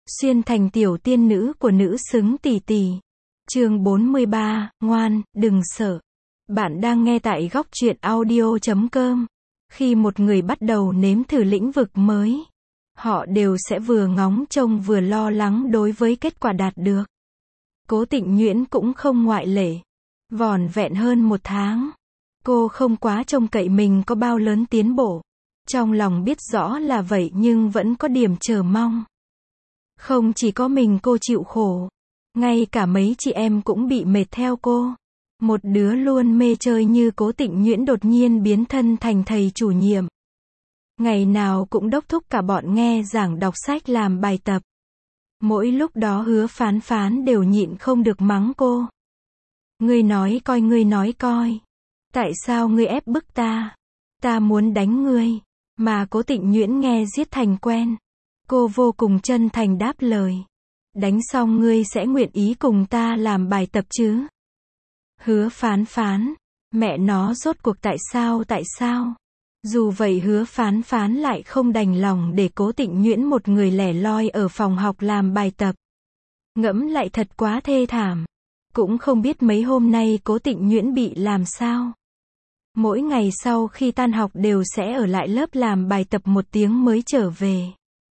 Xuyên thành tiểu tiên nữ của nữ xứng tỷ tỷ. Chương 43, ngoan, đừng sợ. Bạn đang nghe tại góc truyện audio.com. Khi một người bắt đầu nếm thử lĩnh vực mới, họ đều sẽ vừa ngóng trông vừa lo lắng đối với kết quả đạt được. Cố Tịnh Nhuyễn cũng không ngoại lệ. Vỏn vẹn hơn 1 tháng, cô không quá trông cậy mình có bao lớn tiến bộ. Trong lòng biết rõ là vậy nhưng vẫn có điểm chờ mong. Không chỉ có mình cô chịu khổ, ngay cả mấy chị em cũng bị mệt theo cô. Một đứa luôn mê chơi như Cố Tịnh Nhuyễn đột nhiên biến thân thành thầy chủ nhiệm. Ngày nào cũng đốc thúc cả bọn nghe giảng đọc sách làm bài tập. Mỗi lúc đó Hứa Phán Phán đều nhịn không được mắng cô. Ngươi nói coi. Tại sao ngươi ép bức ta? Ta muốn đánh ngươi. Mà Cố Tịnh Nhuyễn nghe giết thành quen. Cô vô cùng chân thành đáp lời. Đánh xong ngươi sẽ nguyện ý cùng ta làm bài tập chứ? Hứa Phán Phán. Mẹ nó rốt cuộc tại sao? Dù vậy Hứa Phán Phán lại không đành lòng để Cố Tịnh Nhuyễn một người lẻ loi ở phòng học làm bài tập. Ngẫm lại thật quá thê thảm. Cũng không biết mấy hôm nay Cố Tịnh Nhuyễn bị làm sao. Mỗi ngày sau khi tan học đều sẽ ở lại lớp làm bài tập 1 tiếng mới trở về.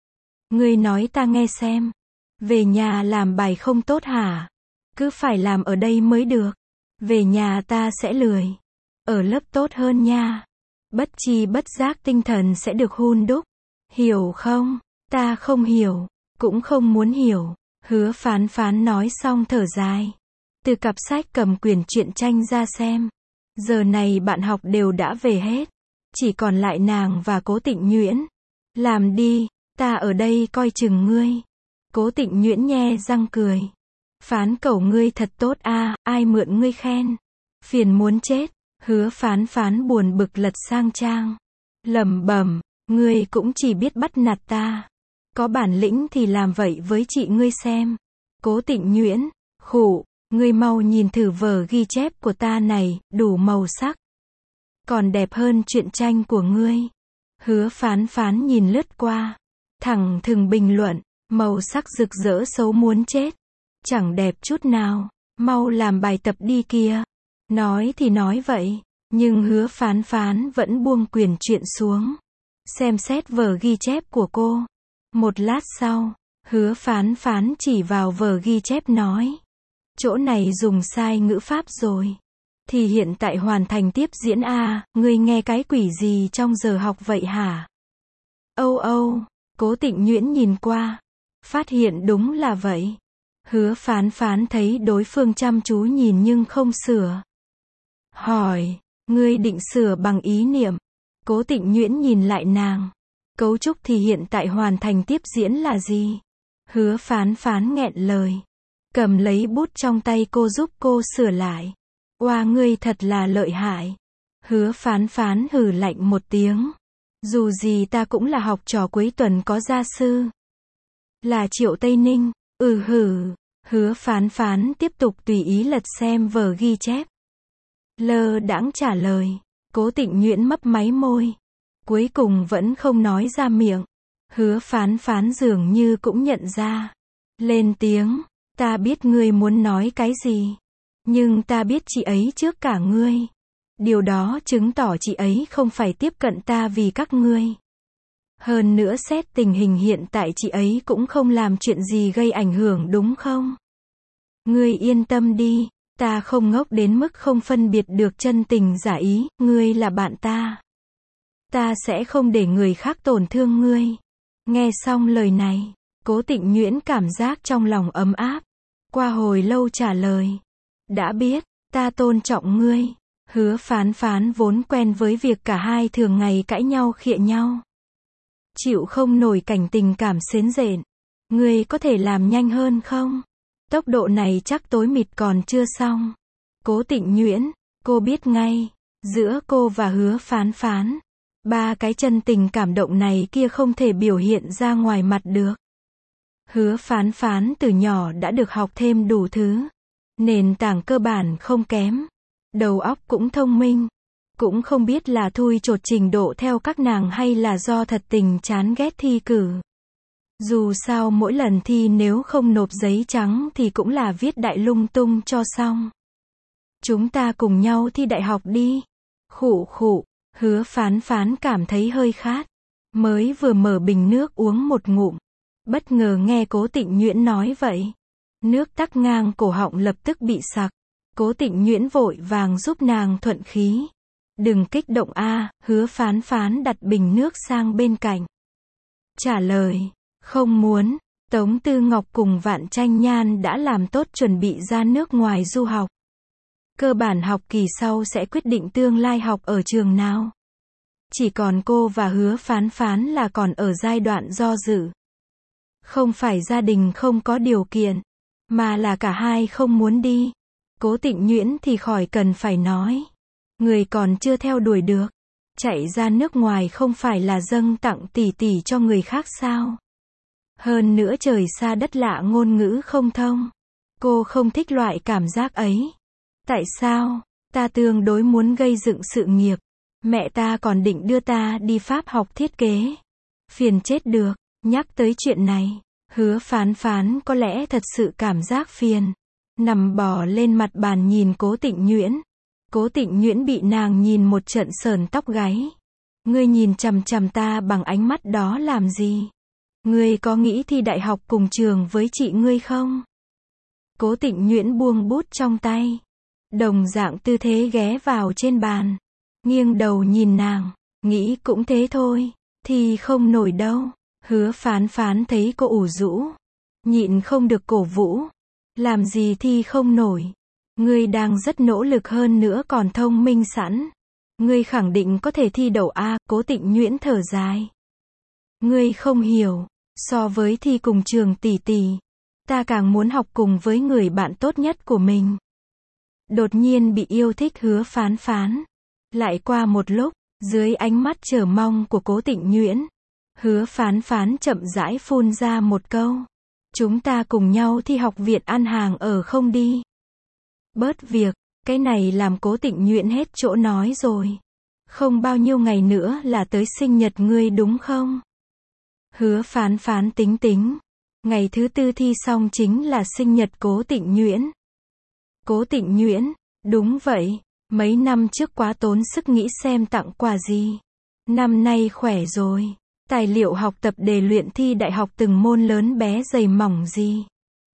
Ngươi nói ta nghe xem. Về nhà làm bài không tốt hả? Cứ phải làm ở đây mới được. Về nhà ta sẽ lười. Ở lớp tốt hơn nha. Bất chi bất giác tinh thần sẽ được hun đúc. Hiểu không? Ta không hiểu. Cũng không muốn hiểu. Hứa Phán Phán nói xong thở dài. Từ cặp sách cầm quyển truyện tranh ra xem. Giờ này bạn học đều đã về hết. Chỉ còn lại nàng và Cố Tịnh Nhuyễn. Làm đi, ta ở đây coi chừng ngươi. Cố Tịnh Nhuyễn nhe răng cười. Phán cẩu ngươi thật tốt a, ai mượn ngươi khen. Phiền muốn chết. Hứa Phán Phán buồn bực lật sang trang. Lẩm bẩm, ngươi cũng chỉ biết bắt nạt ta. Có bản lĩnh thì làm vậy với chị ngươi xem. Cố Tịnh Nhuyễn, khụ. Ngươi mau nhìn thử vở ghi chép của ta này, đủ màu sắc. Còn đẹp hơn truyện tranh của ngươi. Hứa Phán Phán nhìn lướt qua. Thẳng thừng bình luận, màu sắc rực rỡ xấu muốn chết. Chẳng đẹp chút nào, mau làm bài tập đi kia. Nói thì nói vậy, nhưng Hứa Phán Phán vẫn buông quyển truyện xuống. Xem xét vở ghi chép của cô. Một lát sau, Hứa Phán Phán chỉ vào vở ghi chép nói. Chỗ này dùng sai ngữ pháp rồi. Thì hiện tại hoàn thành tiếp diễn a, ngươi nghe cái quỷ gì trong giờ học vậy hả? Âu, Cố Tịnh Nhuyễn nhìn qua. Phát hiện đúng là vậy. Hứa Phán Phán thấy đối phương chăm chú nhìn nhưng không sửa. Hỏi, ngươi định sửa bằng ý niệm. Cố Tịnh Nhuyễn nhìn lại nàng. Cấu trúc thì hiện tại hoàn thành tiếp diễn là gì? Hứa Phán Phán nghẹn lời. Cầm lấy bút trong tay cô giúp cô sửa lại. Oa ngươi thật là lợi hại. Hứa Phán Phán hừ lạnh một tiếng. Dù gì ta cũng là học trò cuối tuần có gia sư. Là Triệu Tây Ninh. Hứa Phán Phán tiếp tục tùy ý lật xem vở ghi chép. Lơ đãng trả lời. Cố Tịnh Nhuyễn mấp máy môi. Cuối cùng vẫn không nói ra miệng. Hứa Phán Phán dường như cũng nhận ra. Lên tiếng. Ta biết ngươi muốn nói cái gì. Nhưng ta biết chị ấy trước cả ngươi. Điều đó chứng tỏ chị ấy không phải tiếp cận ta vì các ngươi. Hơn nữa xét tình hình hiện tại chị ấy cũng không làm chuyện gì gây ảnh hưởng đúng không? Ngươi yên tâm đi. Ta không ngốc đến mức không phân biệt được chân tình giả ý. Ngươi là bạn ta. Ta sẽ không để người khác tổn thương ngươi. Nghe xong lời này, Cố Tịnh Nhuyễn cảm giác trong lòng ấm áp. Qua hồi lâu trả lời. Đã biết, ta tôn trọng ngươi. Hứa Phán Phán vốn quen với việc cả hai thường ngày cãi nhau khịa nhau. Chịu không nổi cảnh tình cảm sến rện. Ngươi có thể làm nhanh hơn không? Tốc độ này chắc tối mịt còn chưa xong. Cố Tịnh Nhuyễn, cô biết ngay. Giữa cô và Hứa Phán Phán. 3 cái chân tình cảm động này kia không thể biểu hiện ra ngoài mặt được. Hứa Phán Phán từ nhỏ đã được học thêm đủ thứ. Nền tảng cơ bản không kém. Đầu óc cũng thông minh. Cũng không biết là thui chột trình độ theo các nàng hay là do thật tình chán ghét thi cử. Dù sao mỗi lần thi nếu không nộp giấy trắng thì cũng là viết đại lung tung cho xong. Chúng ta cùng nhau thi đại học đi. Khụ khụ, Hứa Phán Phán cảm thấy hơi khát. Mới vừa mở bình nước uống một ngụm. Bất ngờ nghe Cố Tịnh Nhuyễn nói vậy. Nước tắc ngang cổ họng lập tức bị sặc. Cố Tịnh Nhuyễn vội vàng giúp nàng thuận khí. Đừng kích động a, Hứa Phán Phán đặt bình nước sang bên cạnh. Trả lời, không muốn. Tống Tư Ngọc cùng Vạn Tranh Nhan đã làm tốt chuẩn bị ra nước ngoài du học. Cơ bản học kỳ sau sẽ quyết định tương lai học ở trường nào. Chỉ còn cô và Hứa Phán Phán là còn ở giai đoạn do dự. Không phải gia đình không có điều kiện, mà là cả hai không muốn đi. Cố Tịnh Nhuyễn thì khỏi cần phải nói. Người còn chưa theo đuổi được. Chạy ra nước ngoài không phải là dâng tặng tỷ tỷ cho người khác sao? Hơn nữa trời xa đất lạ ngôn ngữ không thông. Cô không thích loại cảm giác ấy. Tại sao? Ta tương đối muốn gây dựng sự nghiệp. Mẹ ta còn định đưa ta đi Pháp học thiết kế. Phiền chết được. Nhắc tới chuyện này, Hứa Phán Phán có lẽ thật sự cảm giác phiền. Nằm bò lên mặt bàn nhìn Cố Tịnh Nhuyễn. Cố Tịnh Nhuyễn bị nàng nhìn một trận sờn tóc gáy. Ngươi nhìn chằm chằm ta bằng ánh mắt đó làm gì? Ngươi có nghĩ thi đại học cùng trường với chị ngươi không? Cố Tịnh Nhuyễn buông bút trong tay. Đồng dạng tư thế ghé vào trên bàn. Nghiêng đầu nhìn nàng. Nghĩ cũng thế thôi. Thì không nổi đâu. Hứa Phán Phán thấy cô ủ rũ. Nhịn không được cổ vũ. Làm gì thì không nổi. Ngươi đang rất nỗ lực hơn nữa còn thông minh sẵn. Ngươi khẳng định có thể thi đậu A, Cố Tịnh Nhuyễn thở dài. Ngươi không hiểu. So với thi cùng trường tỷ tỷ, ta càng muốn học cùng với người bạn tốt nhất của mình. Đột nhiên bị yêu thích Hứa Phán Phán. Lại qua một lúc, dưới ánh mắt chờ mong của Cố Tịnh Nhuyễn, Hứa Phán Phán chậm rãi phun ra một câu. Chúng ta cùng nhau thi học viện ăn hàng ở không đi? Bớt việc, cái này làm Cố Tịnh Nhuyễn hết chỗ nói rồi. Không bao nhiêu ngày nữa là tới sinh nhật ngươi đúng không? Hứa Phán Phán tính tính. Ngày thứ tư thi xong chính là sinh nhật Cố Tịnh Nhuyễn. Cố Tịnh Nhuyễn, đúng vậy. Mấy năm trước quá tốn sức nghĩ xem tặng quà gì. Năm nay khỏe rồi. Tài liệu học tập để luyện thi đại học từng môn lớn bé dày mỏng gì.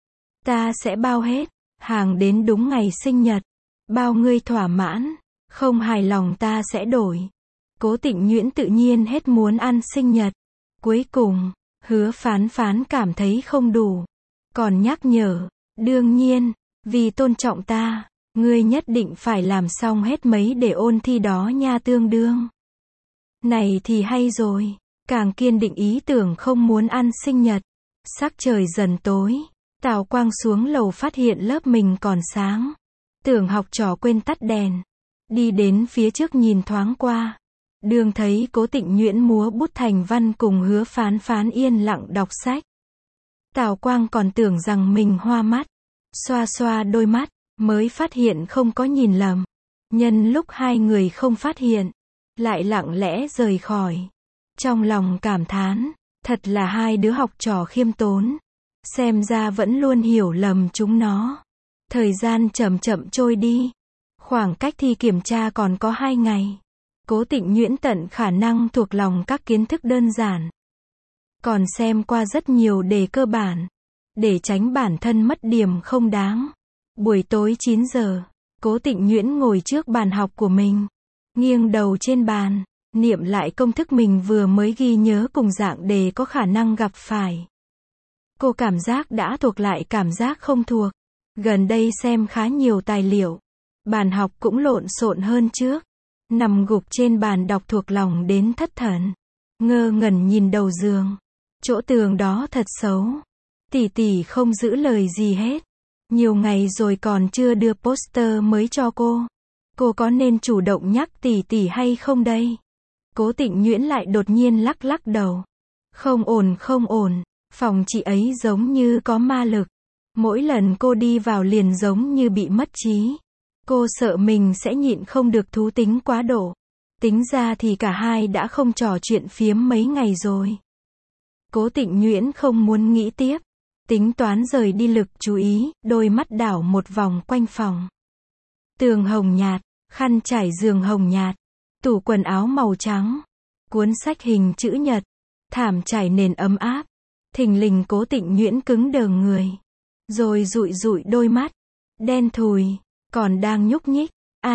Ta sẽ bao hết. Hàng đến đúng ngày sinh nhật. Bao ngươi thỏa mãn. Không hài lòng ta sẽ đổi. Cố Tịnh Nhuyễn tự nhiên hết muốn ăn sinh nhật. Cuối cùng, Hứa Phán Phán cảm thấy không đủ. Còn nhắc nhở. Đương nhiên, vì tôn trọng ta, ngươi nhất định phải làm xong hết mấy để ôn thi đó nha tương đương. Này thì hay rồi. Càng kiên định ý tưởng không muốn ăn sinh nhật. Sắc trời dần tối. Tào Quang xuống lầu phát hiện lớp mình còn sáng. Tưởng học trò quên tắt đèn. Đi đến phía trước nhìn thoáng qua. Đường thấy Cố Tịnh Nhuyễn múa bút thành văn cùng Hứa Phán Phán yên lặng đọc sách. Tào Quang còn tưởng rằng mình hoa mắt. Xoa xoa đôi mắt, mới phát hiện không có nhìn lầm. Nhân lúc hai người không phát hiện, lại lặng lẽ rời khỏi. Trong lòng cảm thán, thật là hai đứa học trò khiêm tốn. Xem ra vẫn luôn hiểu lầm chúng nó. Thời gian chậm chậm trôi đi. Khoảng cách thi kiểm tra còn có 2 ngày. Cố Tịnh Nhuyễn tận khả năng thuộc lòng các kiến thức đơn giản. Còn xem qua rất nhiều đề cơ bản. Để tránh bản thân mất điểm không đáng. Buổi tối 9 giờ, Cố Tịnh Nhuyễn ngồi trước bàn học của mình. Nghiêng đầu trên bàn, niệm lại công thức mình vừa mới ghi nhớ cùng dạng đề có khả năng gặp phải. Cô cảm giác đã thuộc lại cảm giác không thuộc. Gần đây xem khá nhiều tài liệu. Bàn học cũng lộn xộn hơn trước. Nằm gục trên bàn đọc thuộc lòng đến thất thần. Ngơ ngẩn nhìn đầu giường. Chỗ tường đó thật xấu. Tỷ tỷ không giữ lời gì hết. Nhiều ngày rồi còn chưa đưa poster mới cho cô. Cô có nên chủ động nhắc tỷ tỷ hay không đây? Cố Tịnh Nhuyễn lại đột nhiên lắc lắc đầu. Không ổn không ổn. Phòng chị ấy giống như có ma lực. Mỗi lần cô đi vào liền giống như bị mất trí. Cô sợ mình sẽ nhịn không được thú tính quá độ. Tính ra thì cả hai đã không trò chuyện phiếm mấy ngày rồi. Cố Tịnh Nhuyễn không muốn nghĩ tiếp. Tính toán rời đi lực chú ý, đôi mắt đảo một vòng quanh phòng. Tường hồng nhạt, khăn trải giường hồng nhạt, tủ quần áo màu trắng, cuốn sách hình chữ nhật, thảm trải nền ấm áp. Thình lình Cố Tịnh Nhuyễn cứng đờ người. Rồi dụi dụi đôi mắt. Đen thùi, còn đang nhúc nhích.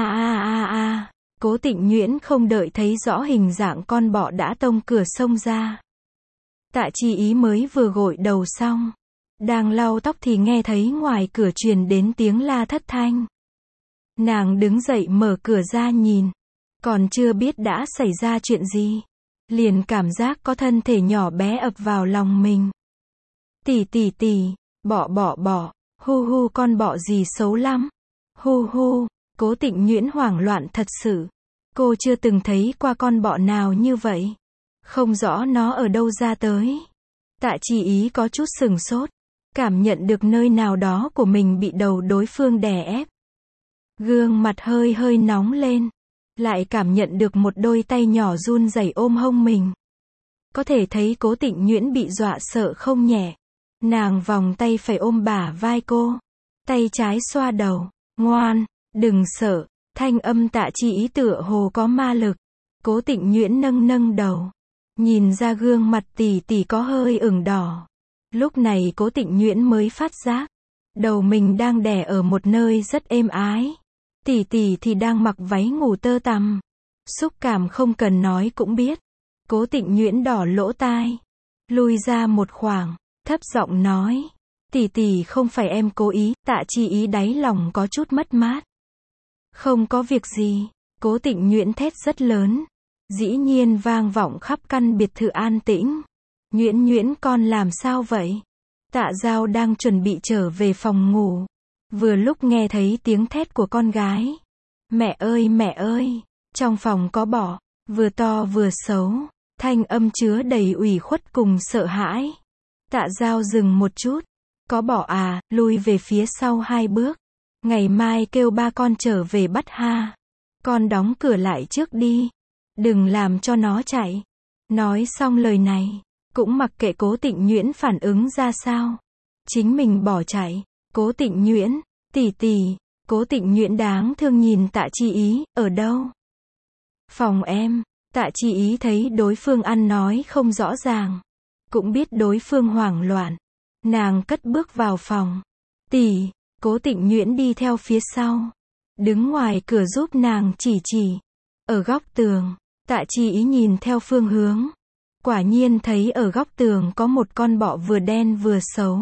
Cố Tịnh Nhuyễn không đợi thấy rõ hình dạng con bọ đã tông cửa xông ra. Tạ Chi Ý mới vừa gội đầu xong, đang lau tóc thì nghe thấy ngoài cửa truyền đến tiếng la thất thanh. Nàng đứng dậy mở cửa ra nhìn, còn chưa biết đã xảy ra chuyện gì, liền cảm giác có thân thể nhỏ bé ập vào lòng mình. Tỷ, bọ, hu hu, con bọ gì xấu lắm. Hu hu, Cố Tịnh Nhuyễn hoảng loạn thật sự. Cô chưa từng thấy qua con bọ nào như vậy. Không rõ nó ở đâu ra tới. Tạ Chi Ý có chút sừng sốt, cảm nhận được nơi nào đó của mình bị đầu đối phương đè ép. Gương mặt hơi hơi nóng lên, lại cảm nhận được một đôi tay nhỏ run rẩy ôm hông mình. Có thể thấy Cố Tịnh Nhuyễn bị dọa sợ không nhẹ. Nàng vòng tay phải ôm bả vai cô, tay trái xoa đầu. Ngoan, đừng sợ. Thanh âm Tạ Chi Ý tựa hồ có ma lực. Cố Tịnh Nhuyễn nâng đầu, nhìn ra gương mặt tỷ có hơi ửng đỏ. Lúc này Cố Tịnh Nhuyễn mới phát giác, đầu mình đang đè ở một nơi rất êm ái. Tỷ thì đang mặc váy ngủ tơ tằm. Xúc cảm không cần nói cũng biết. Cố Tịnh Nhuyễn đỏ lỗ tai, lui ra một khoảng, thấp giọng nói. Tỷ không phải em cố ý. Tạ Chi Ý đáy lòng có chút mất mát. Không có việc gì. Cố Tịnh Nhuyễn thét rất lớn, dĩ nhiên vang vọng khắp căn biệt thự an tĩnh. Nhuyễn con làm sao vậy? Tạ Giao đang chuẩn bị trở về phòng ngủ, vừa lúc nghe thấy tiếng thét của con gái. Mẹ ơi, trong phòng có bọ, vừa to vừa xấu. Thanh âm chứa đầy ủy khuất cùng sợ hãi. Tạ Giao dừng một chút. Có bọ à? Lui về phía sau 2 bước. Ngày mai kêu ba con trở về bắt ha. Con đóng cửa lại trước đi, đừng làm cho nó chạy. Nói xong lời này, cũng mặc kệ Cố Tịnh Nhuyễn phản ứng ra sao, chính mình bỏ chạy. Cố Tịnh Nhuyễn, tỷ. Cố Tịnh Nhuyễn đáng thương nhìn Tạ Chi Ý. Ở đâu? Phòng em. Tạ Chi Ý thấy đối phương ăn nói không rõ ràng, cũng biết đối phương hoảng loạn. Nàng cất bước vào phòng. Tỷ. Cố Tịnh Nhuyễn đi theo phía sau, đứng ngoài cửa giúp nàng chỉ. Ở góc tường. Tạ Chi Ý nhìn theo phương hướng, quả nhiên thấy ở góc tường có một con bọ vừa đen vừa xấu.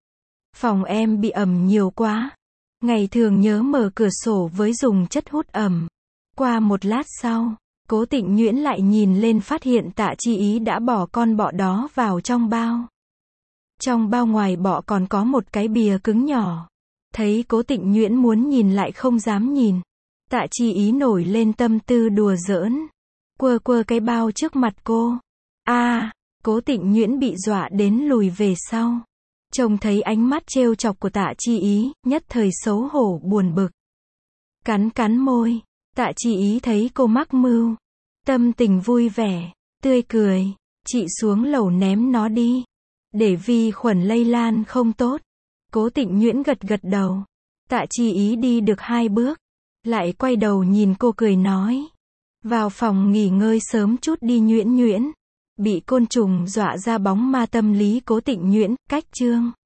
Phòng em bị ẩm nhiều quá. Ngày thường nhớ mở cửa sổ với dùng chất hút ẩm. Qua một lát sau, Cố Tịnh Nhuyễn lại nhìn lên phát hiện Tạ Chi Ý đã bỏ con bọ đó vào trong bao. Trong bao ngoài bọ còn có một cái bìa cứng nhỏ. Thấy Cố Tịnh Nhuyễn muốn nhìn lại không dám nhìn. Tạ Chi Ý nổi lên tâm tư đùa giỡn, quơ cái bao trước mặt cô. Cố Tịnh Nhuyễn bị dọa đến lùi về sau. Trông thấy ánh mắt trêu chọc của Tạ Chi Ý, nhất thời xấu hổ buồn bực. Cắn môi. Tạ Chi Ý thấy cô mắc mưu, tâm tình vui vẻ, tươi cười. Chị xuống lầu ném nó đi, để vi khuẩn lây lan không tốt. Cố Tịnh Nhuyễn gật đầu. Tạ Chi Ý đi được 2 bước, lại quay đầu nhìn cô cười nói. Vào phòng nghỉ ngơi sớm chút đi Nhuyễn. Bị côn trùng dọa ra bóng ma tâm lý Cố Tịnh Nhuyễn, cách chương.